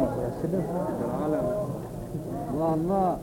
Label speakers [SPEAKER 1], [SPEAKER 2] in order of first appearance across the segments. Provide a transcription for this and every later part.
[SPEAKER 1] الله الله.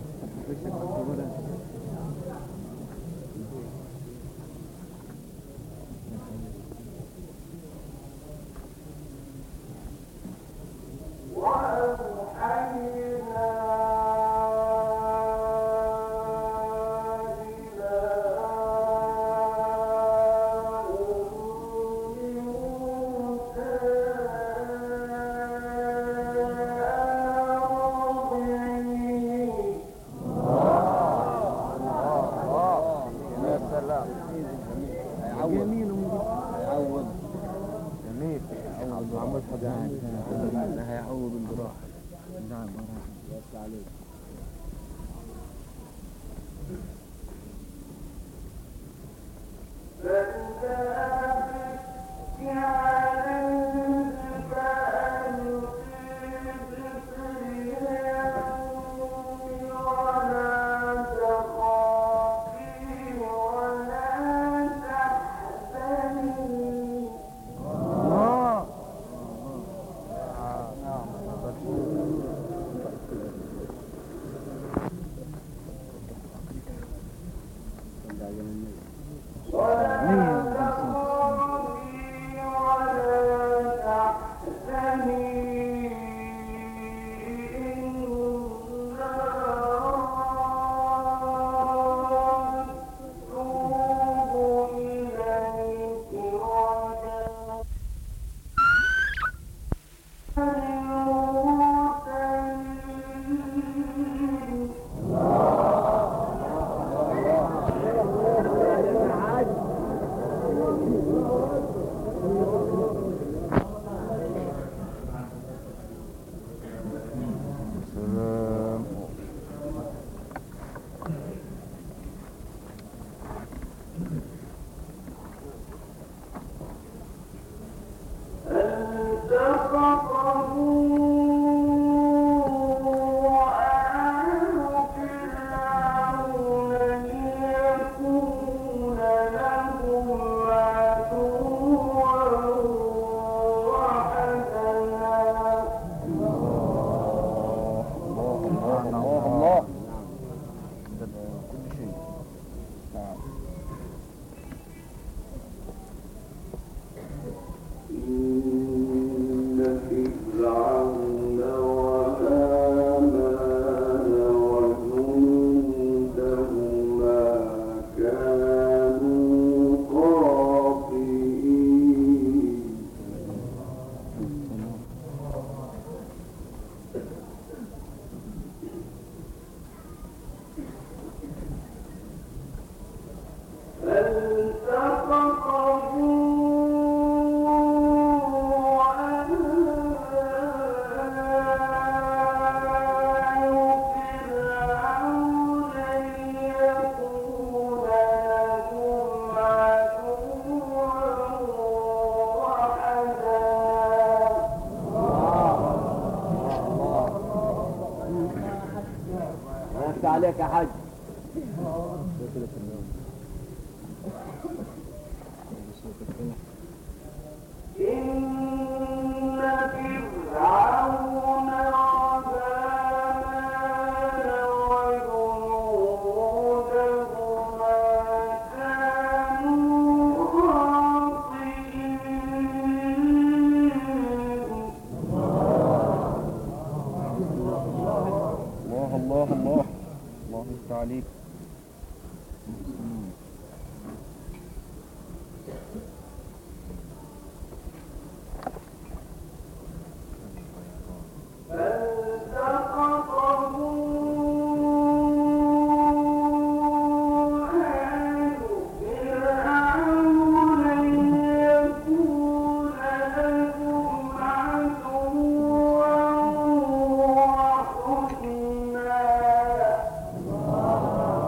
[SPEAKER 1] عليك يا حاج.
[SPEAKER 2] عليك.
[SPEAKER 3] الله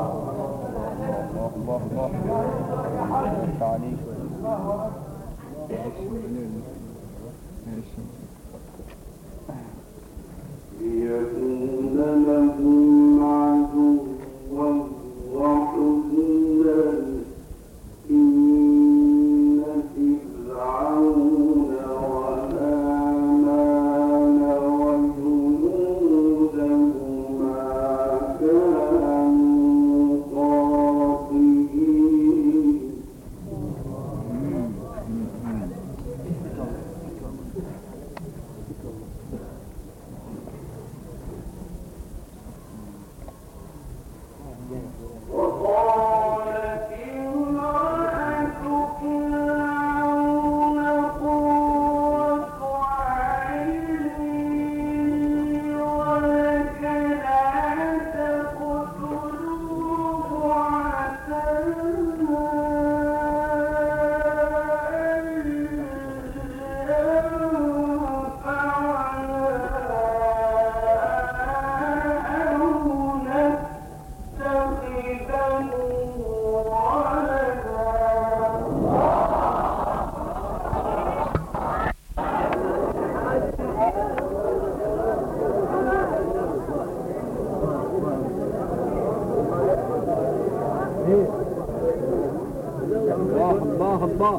[SPEAKER 1] الله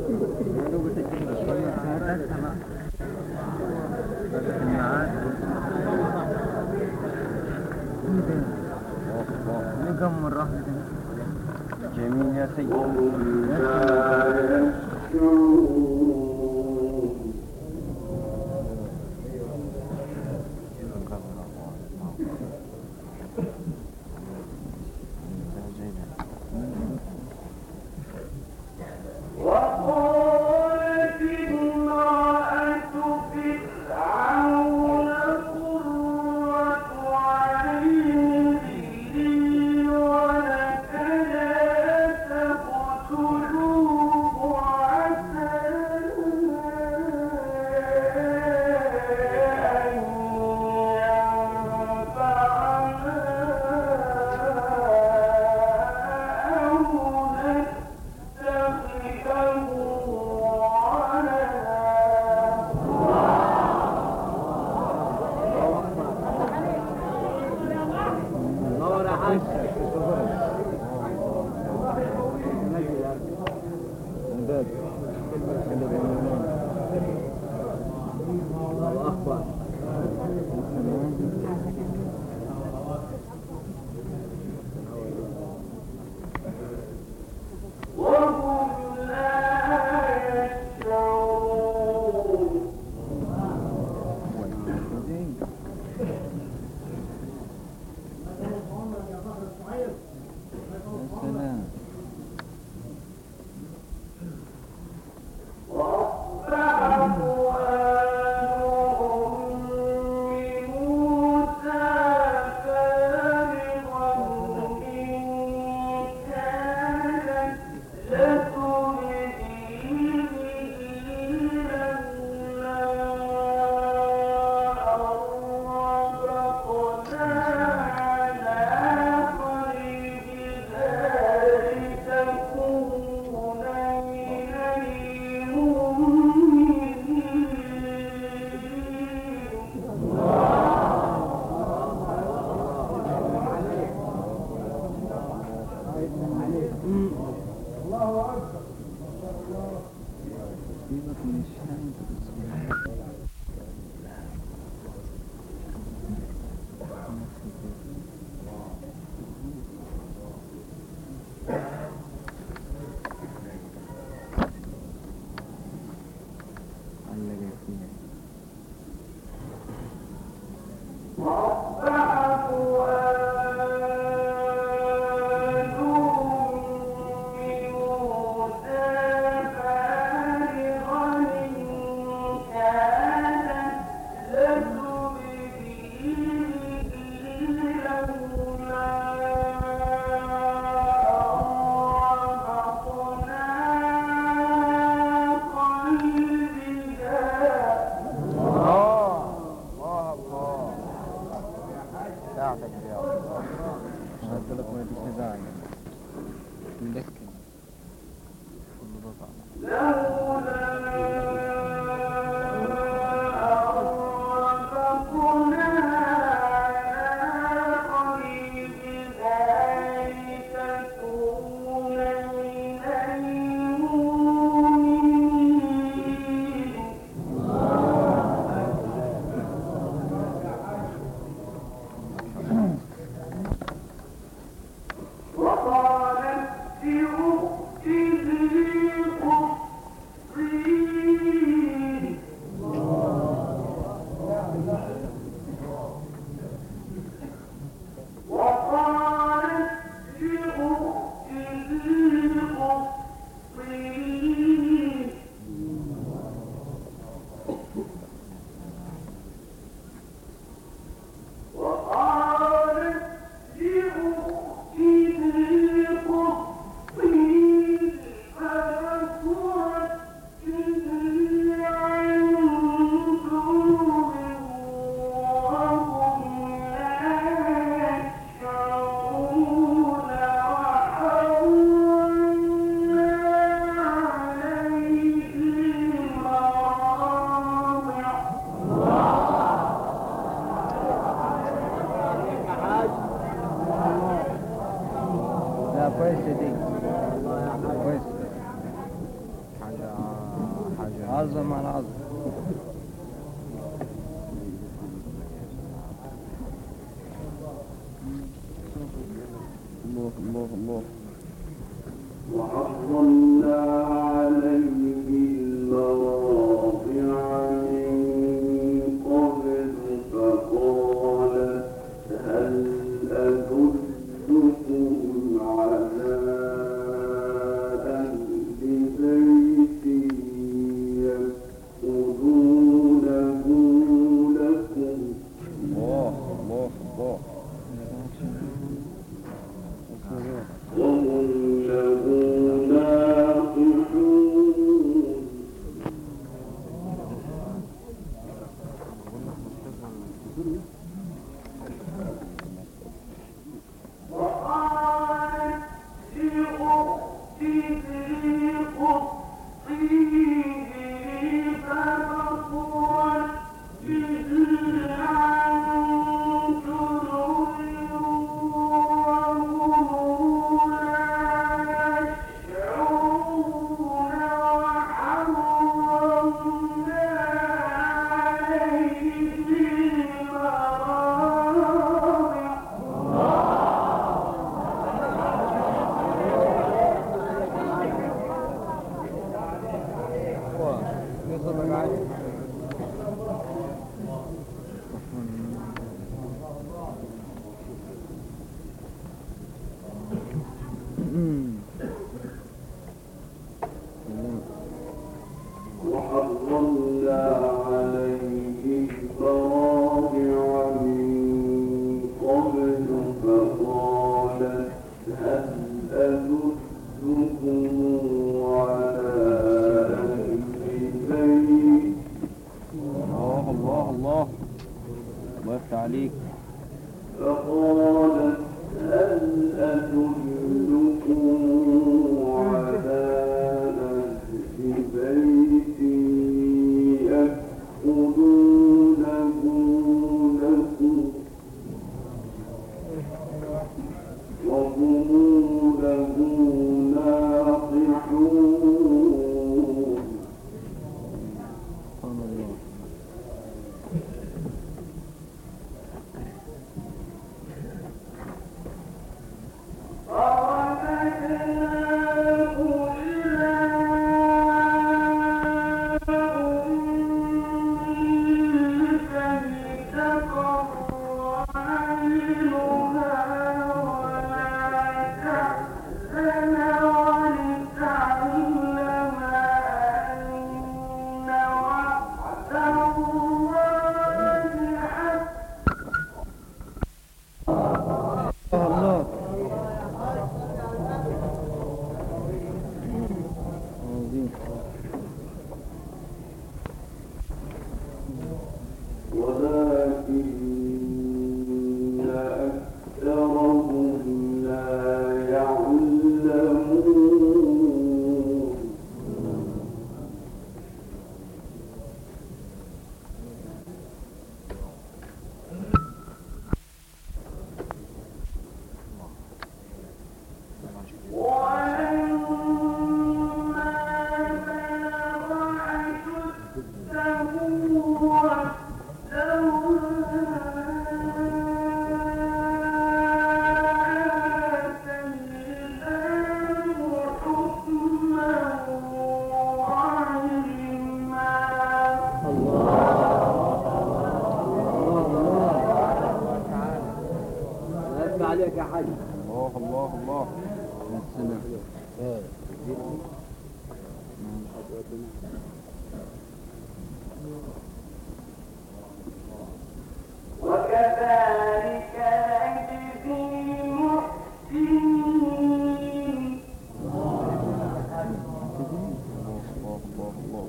[SPEAKER 2] كم مرة
[SPEAKER 1] جميل يا سيدي
[SPEAKER 3] وقالت امرأة فرعون قرة عين لي ولك لا تقتلوه عسى
[SPEAKER 1] الله.
[SPEAKER 3] وحرمنا عليه المراضع من قبل فقالت هل أدلكم على أهل بيت يأخذونه لكم
[SPEAKER 1] الله الله الله.
[SPEAKER 3] وهم له ناصحون وقالت لأخته قصيه فبصرت به عن جنب وهم لا يشعرون وحرمنا عليه المراضع وحرمنا عليه المراضع من قبل فقالت هل أدلكم على أهل بيت
[SPEAKER 1] الله الله الله. الله يفتح عليك.
[SPEAKER 3] فقالت هل أدلكم على أهل بيت يأخذونه لكم وهم له ناصحون
[SPEAKER 1] سبحان الله.
[SPEAKER 3] فرددناه إلى أمه كي تقر عينها ولا تحزن ولتعلم أن وعد الله حق
[SPEAKER 1] الله. عظيم.
[SPEAKER 3] ولكن أكثرهم لا يعلمون ولما بلغ أشده آتيناه حكما وعلما
[SPEAKER 2] عليك يا حاج.
[SPEAKER 1] الله الله الله. يا سلام.
[SPEAKER 3] وكذلك نجزي المحسنين
[SPEAKER 1] الله الله الله.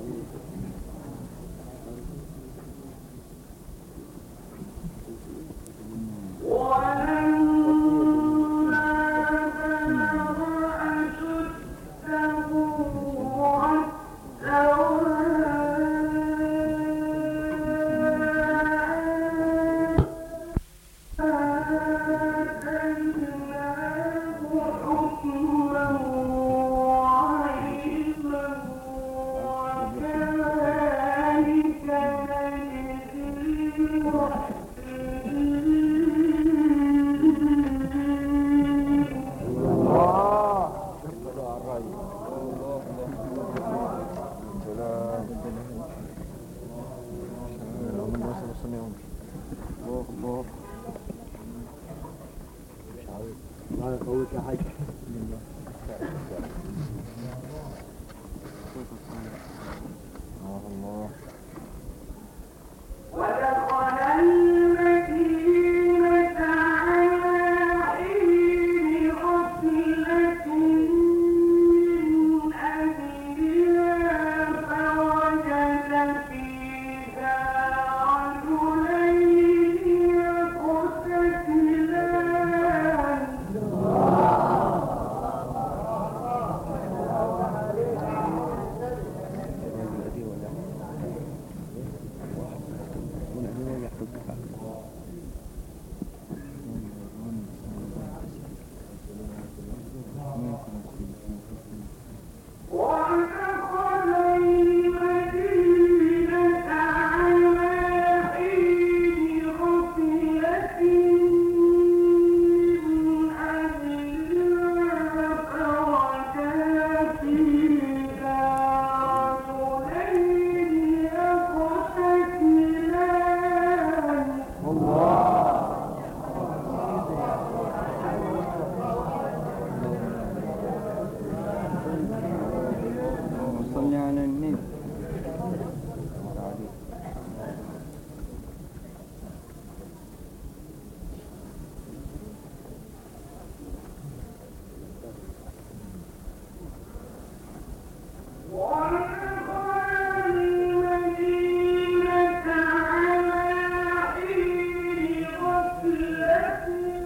[SPEAKER 3] ولما بلغ أشده
[SPEAKER 2] يدوك يا حاج.
[SPEAKER 1] الله.
[SPEAKER 3] ودخل المدينة على حين غفلة من أهلها فوجد فيها رجلين يقتتلان ودخل المدينة على حين غفلة من أهلها فوجد فيها رجلين يقتتلان
[SPEAKER 1] صلي على النبي.
[SPEAKER 3] ودخل المدينة على حين غفلة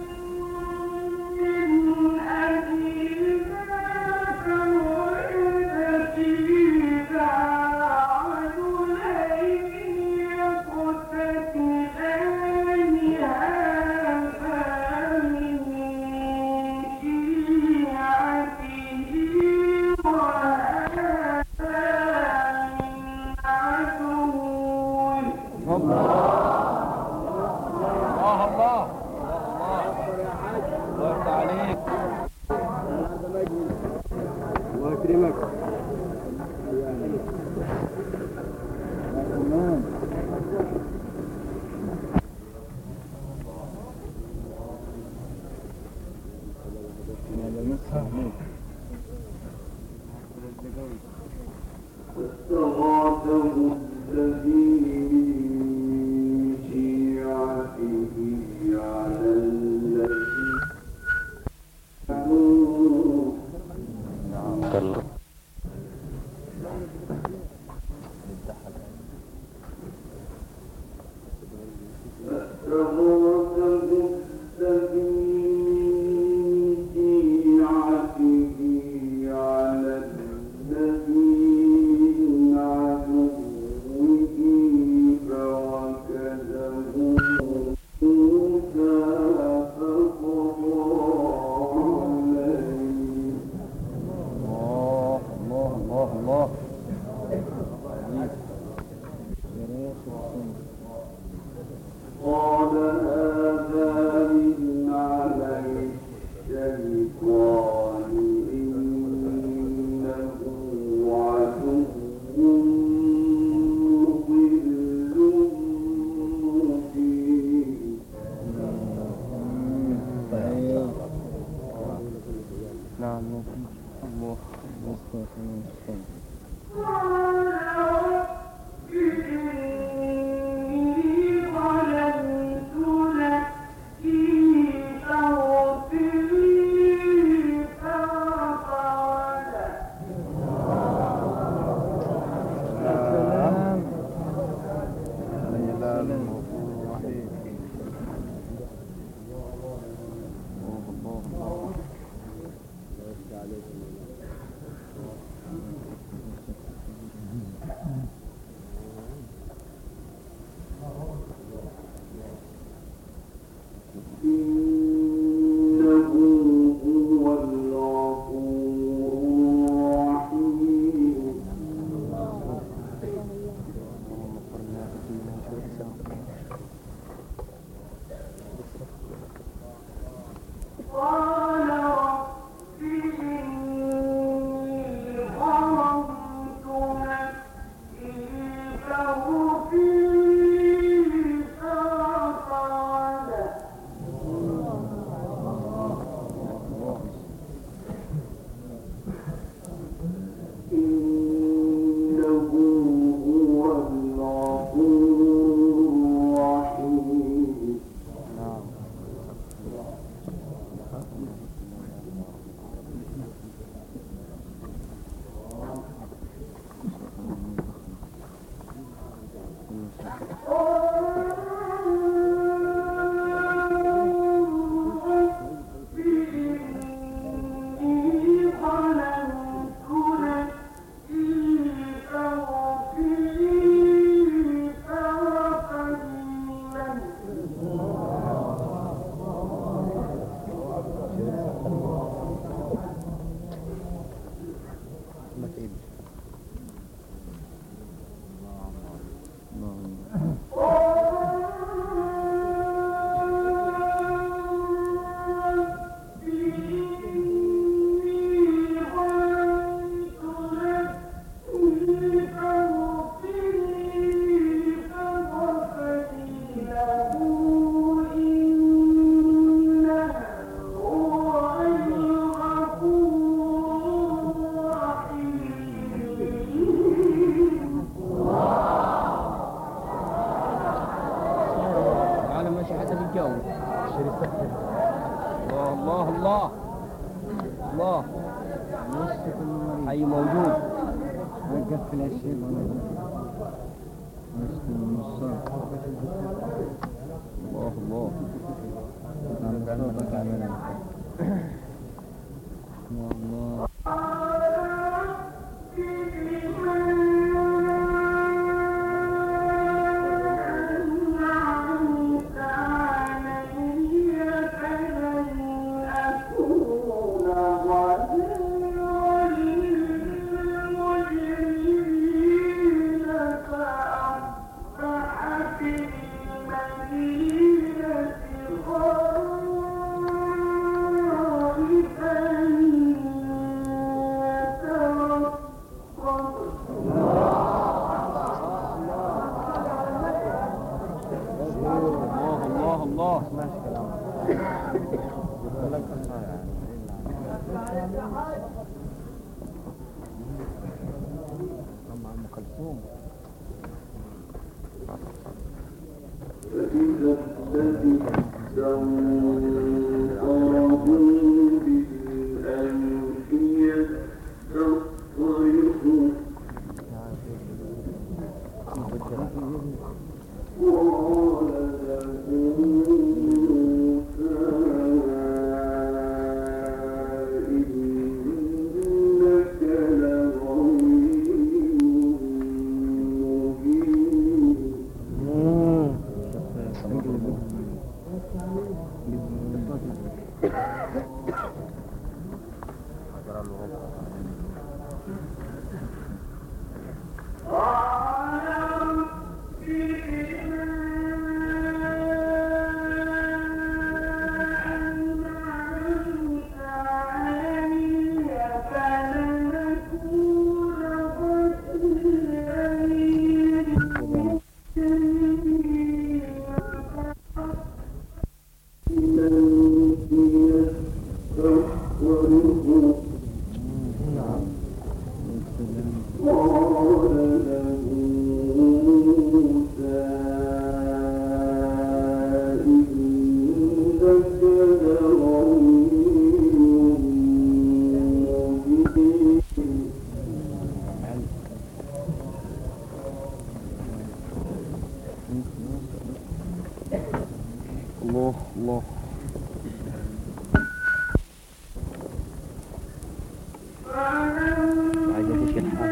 [SPEAKER 3] من أهلها فوجد فيها رجلين يقتتلان هذا من شيعته وهذا من عدوه
[SPEAKER 1] الله الله الله يرضى عليك.
[SPEAKER 2] الله يكرمك.
[SPEAKER 1] تمام. هذا مسح
[SPEAKER 3] واستغاثه الذي من شيعته على الذي عدوه فاستغاثه الذي من شيعته على الذي من عدوه فوكزه موسى فقضى عليه
[SPEAKER 1] الله الله الله الله.
[SPEAKER 3] قال هذا من عمل الشيطان إنه عدو مضل مبين
[SPEAKER 1] طيب. نعم. الله مستغفر.
[SPEAKER 3] قال رب إني ظلمت نفسي فاغفر لي فغفر له
[SPEAKER 1] سلام. الله الرحيم. الله الله.
[SPEAKER 3] إنه هو الغفور الرحيم
[SPEAKER 1] على ماشي حسب الجو. الله الله الله حي موجود. قفل الشيء الله الله الله الله ماشي كلام. أم كلثوم.
[SPEAKER 3] فإذا الذي استنقرضوا بالأنفية تصرفوا قال له موسى إنك لغوي مبين.
[SPEAKER 1] الله الله عايزة تشرح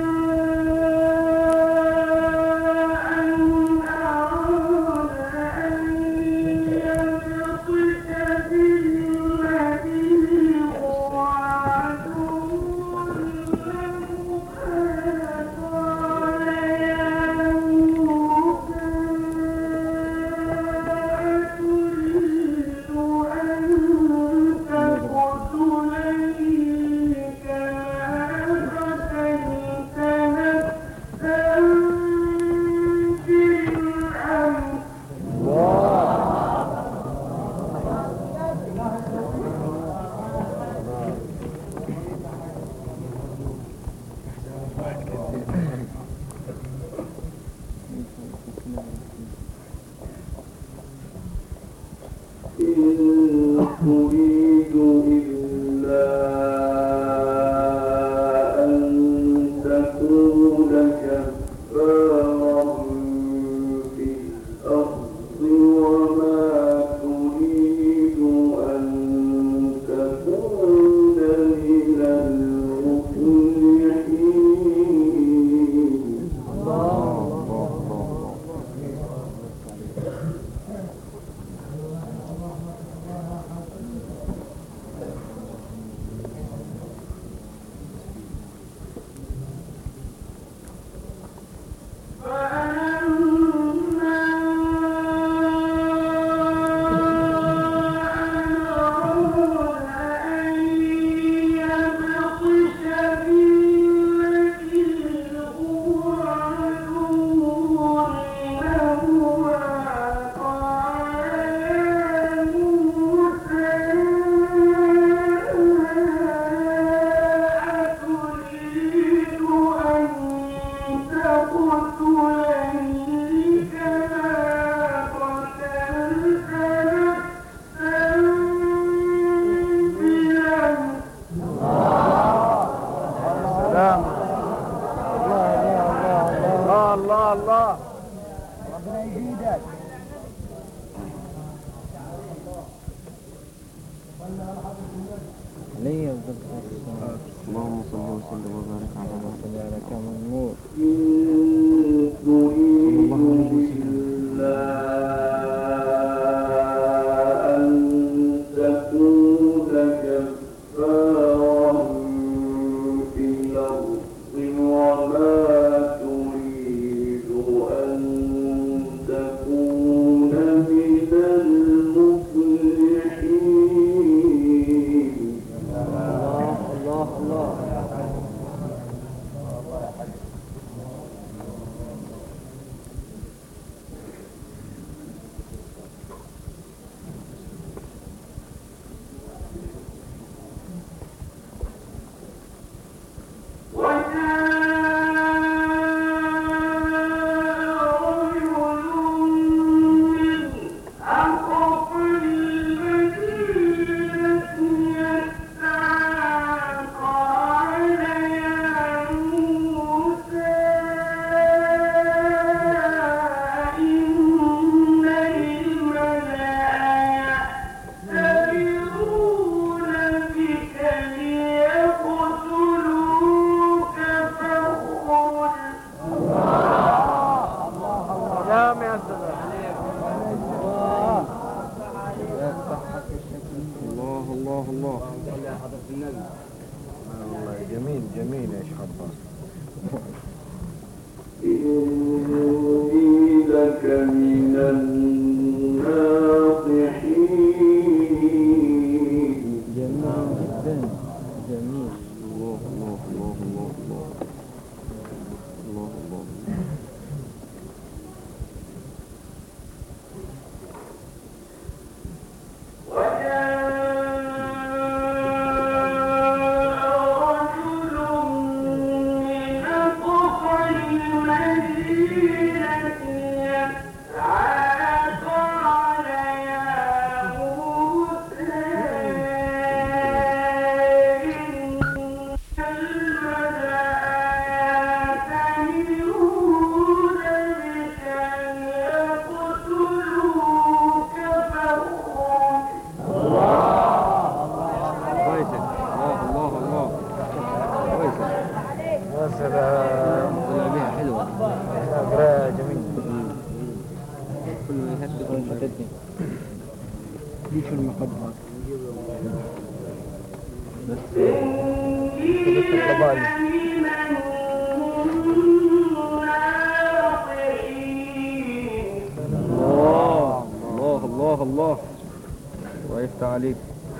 [SPEAKER 3] إن تريد إلا أن تكون كفارا
[SPEAKER 1] عليه أفضل الصلاة والسلام. اللهم صل وسلم وبارك على محمد وعلى كامل النور. جميل جميل يا شيخ عباس.
[SPEAKER 3] إني لك من الناصحين.
[SPEAKER 1] جميل جدا جميل.
[SPEAKER 2] الله الله الله الله الله الله الله.
[SPEAKER 1] ليش المقدمة بس الله الله الله الله ويفتح عليك.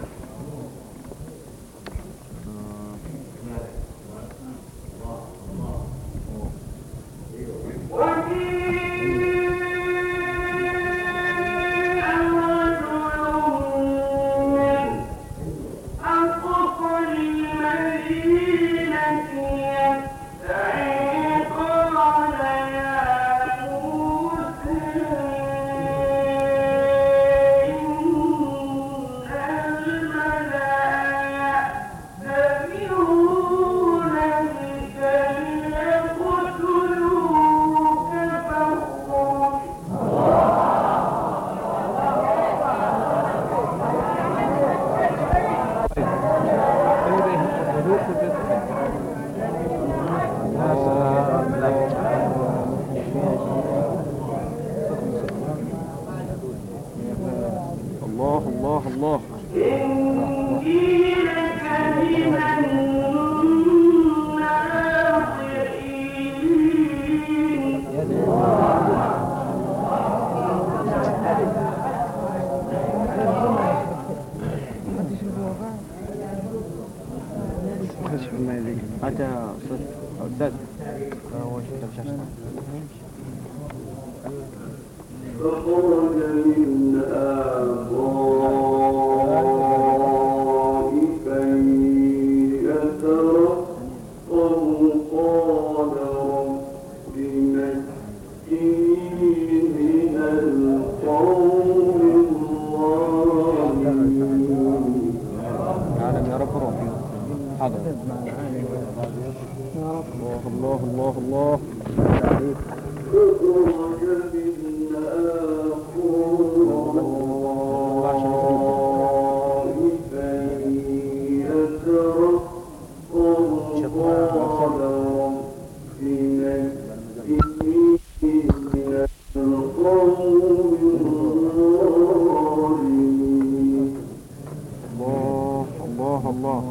[SPEAKER 1] الله الله الله. حتى أستاذ
[SPEAKER 3] فخرج منها خائفا يترقب قال رب نجني من القوم الظالمين.
[SPEAKER 1] عالم يا رب روحي حاضر. الله الله الله الله.
[SPEAKER 3] فخرج منها
[SPEAKER 2] الله الله.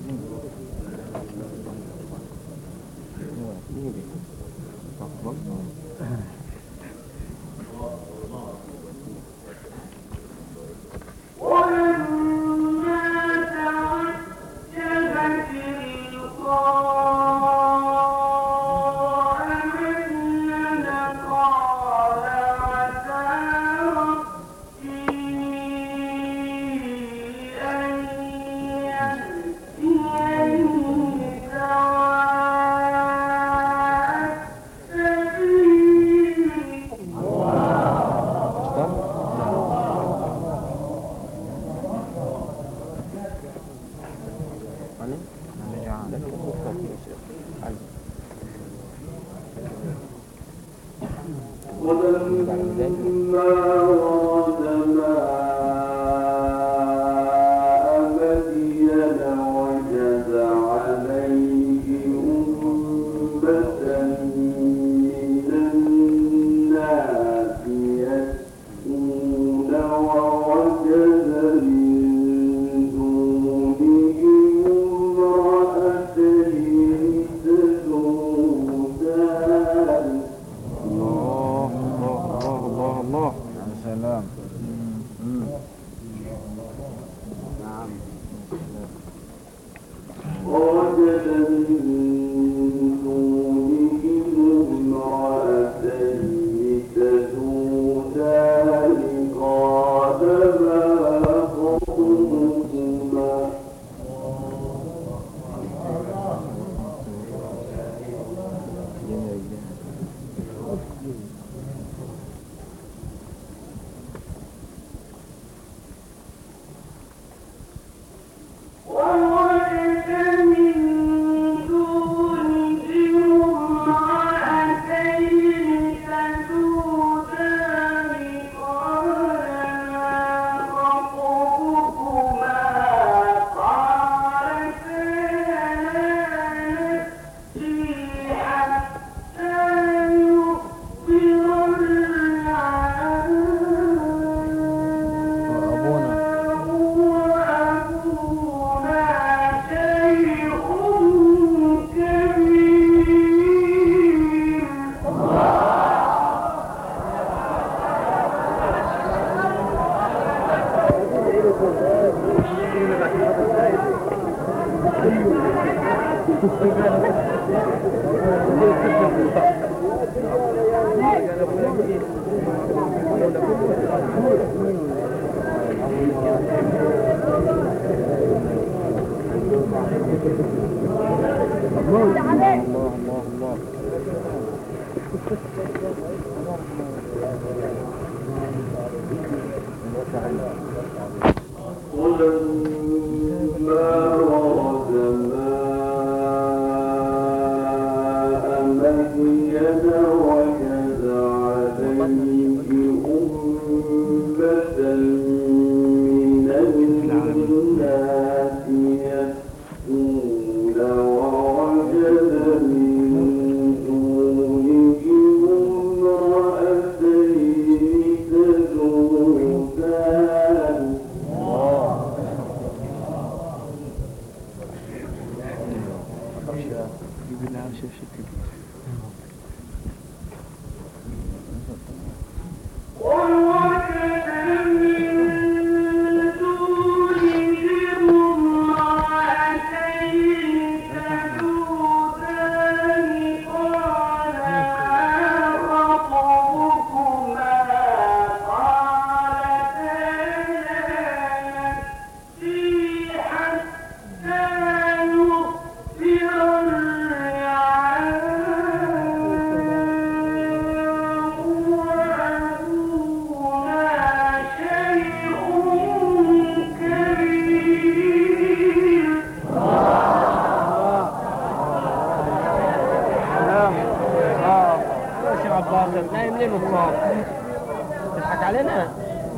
[SPEAKER 1] تضحك علينا.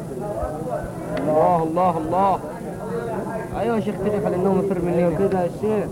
[SPEAKER 1] الله الله الله. ايوه يا شيخ تلف على النوم يفر مني كده يا شيخ.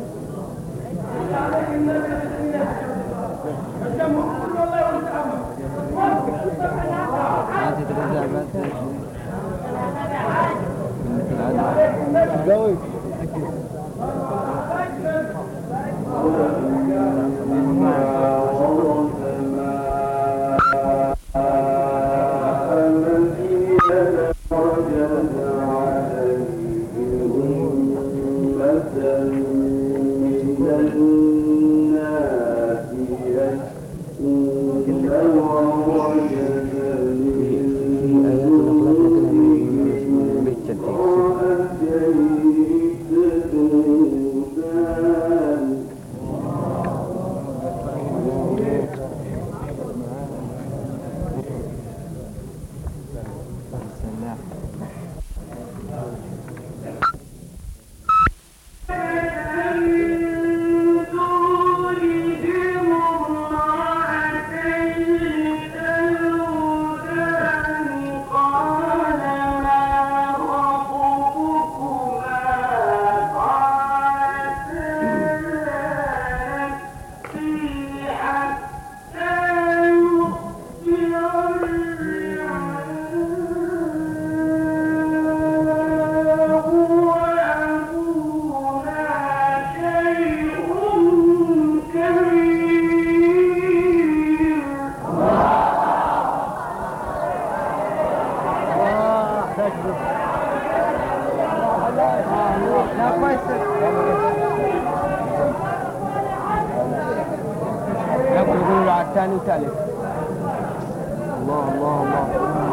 [SPEAKER 1] ثاني وثالث.
[SPEAKER 2] الله الله الله.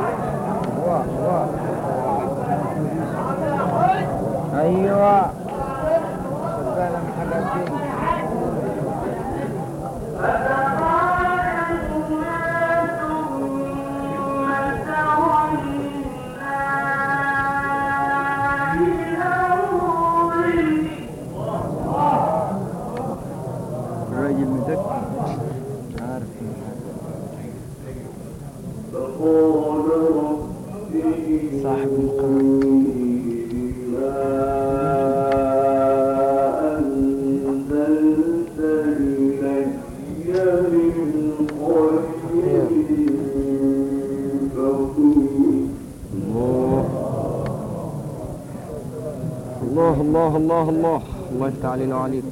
[SPEAKER 1] ايوه شغاله محركين.
[SPEAKER 2] الراجل مذكر عارف صاحب المقام. الله الله الله الله الله يفتح علينا وعليك.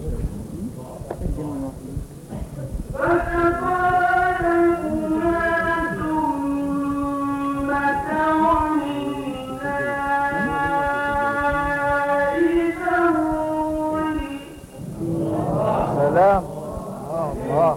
[SPEAKER 1] سلام. الله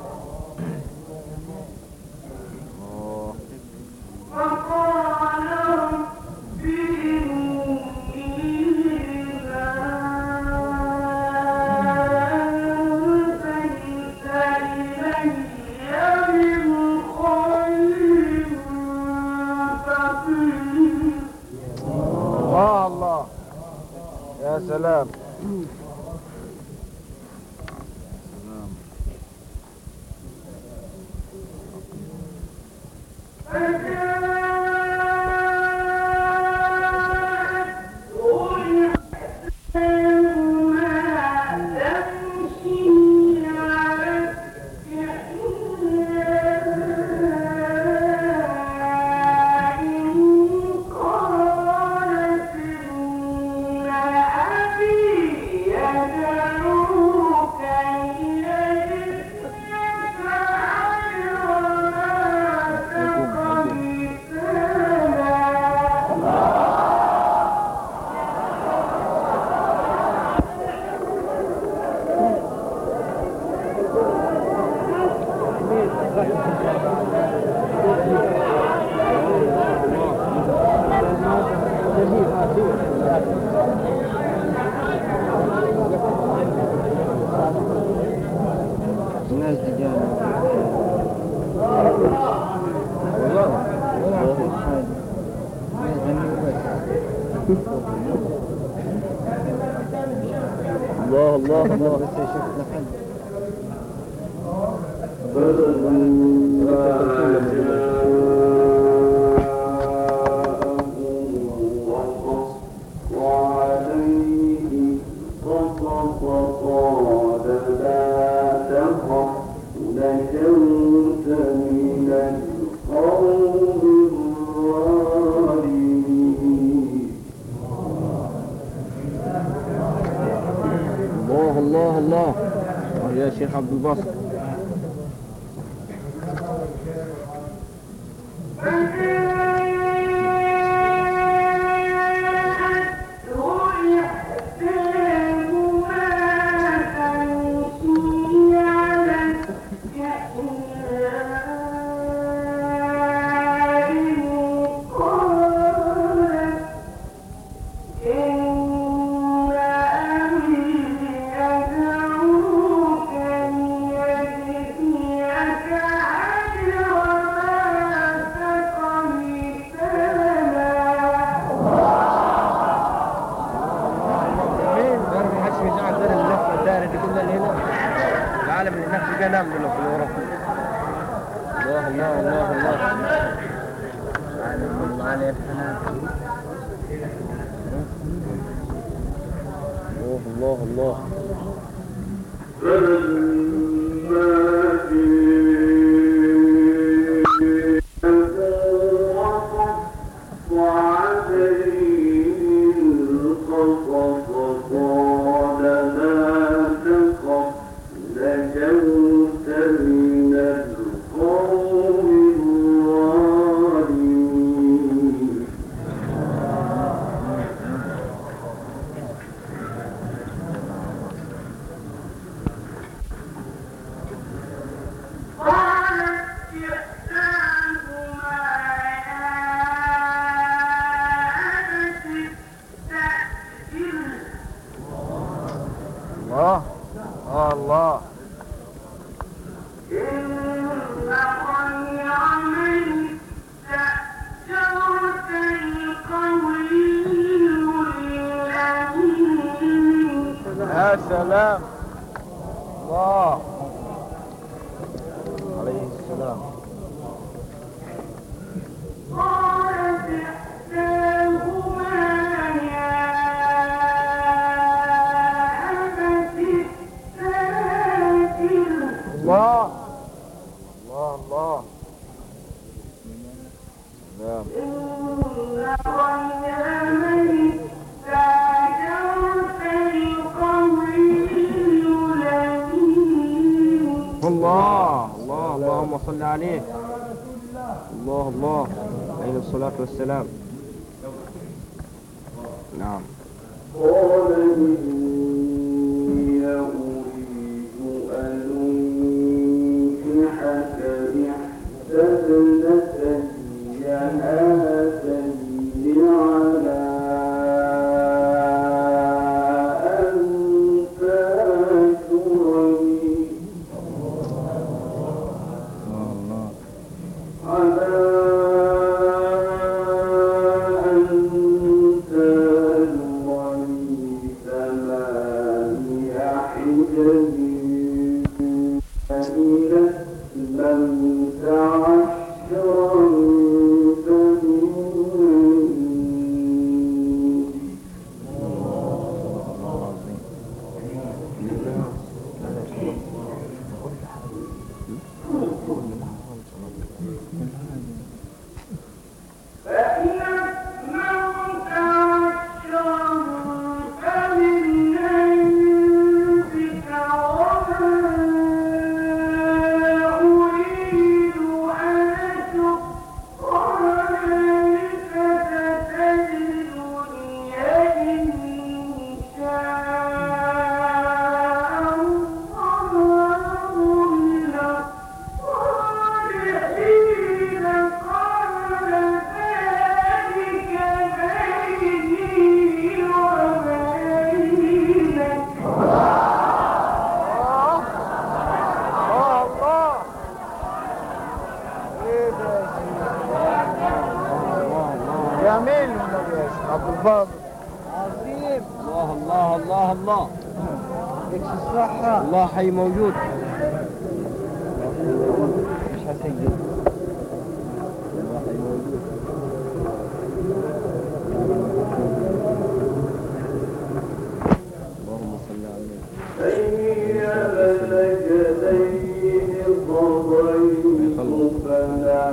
[SPEAKER 1] الله يا سلام. الناس دي جانا الله الله الله. بس شفنا حد الله الله الله يا شيخ عبد الباسط. العالم اللي هناك في نام منه في الغرف. الله الله الله الله. عالم الله عليه الحنان. الله الله
[SPEAKER 2] يا سلام. الله عليه السلام.
[SPEAKER 4] قالت إحداهما يا أبت استأجره
[SPEAKER 2] الله الله الله. سلام.
[SPEAKER 4] إن خير من استأجرت القوي الأمين.
[SPEAKER 1] الله الله اللهم صل عليه. الله الله عليه الصلاة والسلام. نعم.
[SPEAKER 3] قال إني أريد أن أنكحك إحدى ابنتي هاتين على أن تأجرني على أن تأجرني ثماني حجج فإن أتممت عشرا
[SPEAKER 4] فإن أتممت عشرا فمن عندك وما أريد أن أشق عليك ستجدني إن شاء الله من الصالحين. قال ذلك بيني وبينك
[SPEAKER 2] الله. ايه ده يا سيدي؟ جميل النبي يا شيخ عبد الفاضل. عظيم.
[SPEAKER 1] الله الله الله الله.
[SPEAKER 2] ليش الصحة.
[SPEAKER 1] الله حي موجود.
[SPEAKER 2] مش هسجل.
[SPEAKER 1] الله حي موجود. اللهم صل عليه.
[SPEAKER 3] فإن لديه قضيت فلا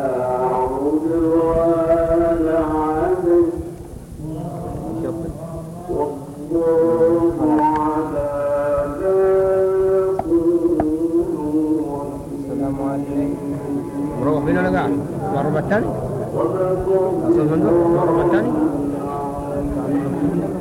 [SPEAKER 3] عدوان عليه
[SPEAKER 1] شطر.
[SPEAKER 3] والله على ما يقولون
[SPEAKER 1] السلام عليكم. مروح فين ولا قاعد؟ مع الربع الثاني؟
[SPEAKER 3] صدق
[SPEAKER 1] أصل الفندق؟ مع الربع الثاني؟
[SPEAKER 3] الله